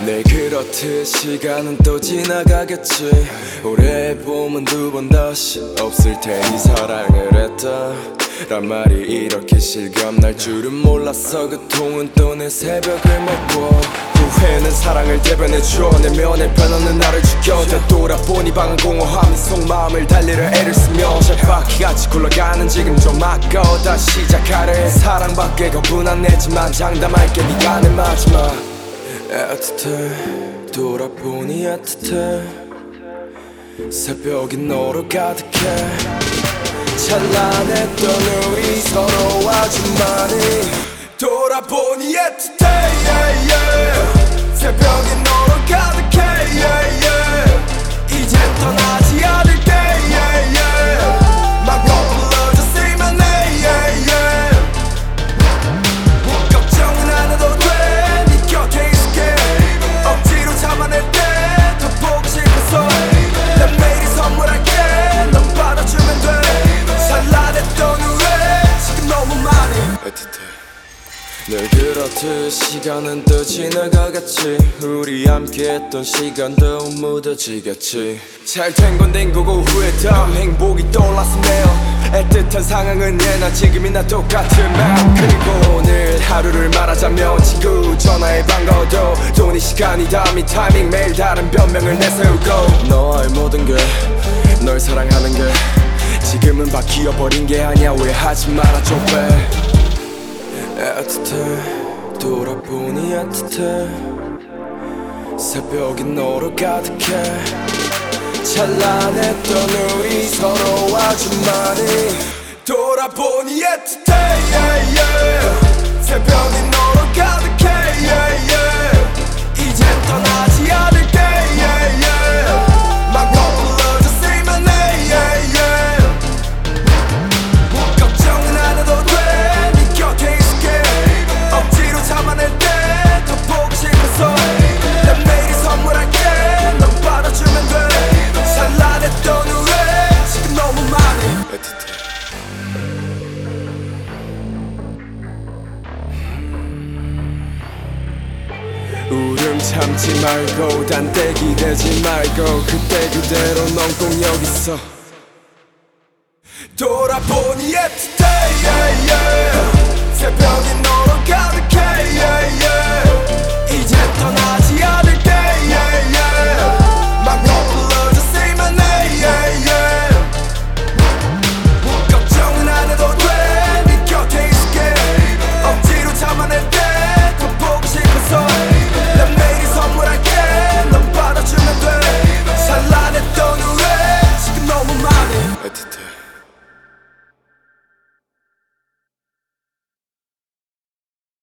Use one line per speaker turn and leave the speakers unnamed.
내 그렇듯 시간은 또 지나가겠지. 오래 보면 두 번 다시 없을 테니 사랑을 했다 란 말이 이렇게 실감날 줄은 몰랐어. 그 통은 또 내 새벽을 먹고 후회는 사랑을 대변해줘. 내면에 변하는 나를 죽여. 되돌아보니 방은 공허함이 속마음을 달리려 애를 쓰며 쳇바퀴같이 굴러가는 지금 좀 아까워. 다시 시작하려 해. 사랑밖에 겁은 안 내지만 장담할게 네가 내 마지막. 애틋해 돌아보니 애틋해. 새벽이 너로 가득해. 찬란했던 우리 서로 아주 많이 돌아보니 애틋해 yeah, yeah. 새벽이 너로 가득해 yeah, yeah. 이젠 떠나지 않을게 yeah, yeah. 막 불러줬으면 해 yeah, yeah. 걱정은 안 해도 돼. 네 곁에 있을게. 억지로 참아낼 때 더 보고 싶어서 난 매일 선물할게. 넌 받아주면 돼. 찬란했던 후회 지금 너무 많이 애틋해. 늘 그렇듯 시간은 또 지나가겠지. 우리 함께했던 시간도 묻어지겠지. 잘된 건 된 거고 후회던 행복이 떠올랐으며 애틋한 상황은 예나 지금이나 똑같은 마음. 그리고 오늘 하루를 말하자면 친구 전화에 반가워도 돈이 시간이 담이 타이밍 매일 다른 변명을 내세우고 너와의 모든 게 널 사랑하는 게 지금은 바뀌어버린 게 아니야. 오해하지 말아줘 babe. 애틋해 돌아보니 애틋해. 새벽이 너로 가득해. 찬란했던 우리 서로 아주 많이 돌아보니 애틋해 yeah, yeah. 새벽이 너로 가득해 yeah, yeah. 이젠 떠나지 않을게 yeah, yeah. 막 불러줬으면 해 yeah, yeah. 걱정은 안 해도 돼. 네 곁에 있을게. 억지로 참아낼 때 더 보고 싶어서 난 매일 선물할게. 넌 받아주면 돼. 찬란했던 후회 지금 너무 많이 애틋해. 울음 참지 말고 딴데 기대지 말고 그때 그대로 넌 꼭 여기 있어. 돌아보니 애틋해 yeah, yeah. 새벽이 너로 가득해 yeah, yeah. 이젠 떠나지 않을게 yeah, yeah. 막 불러줬으면 해 yeah, yeah. 걱정은 안 해도 돼. 네 곁에 있을게. 억지로 참아낼 때 더 보고 싶어서 난 매일 선물할게. 넌 받아주면 돼. 찬란했던 후회 지금 너무 많이 애틋해.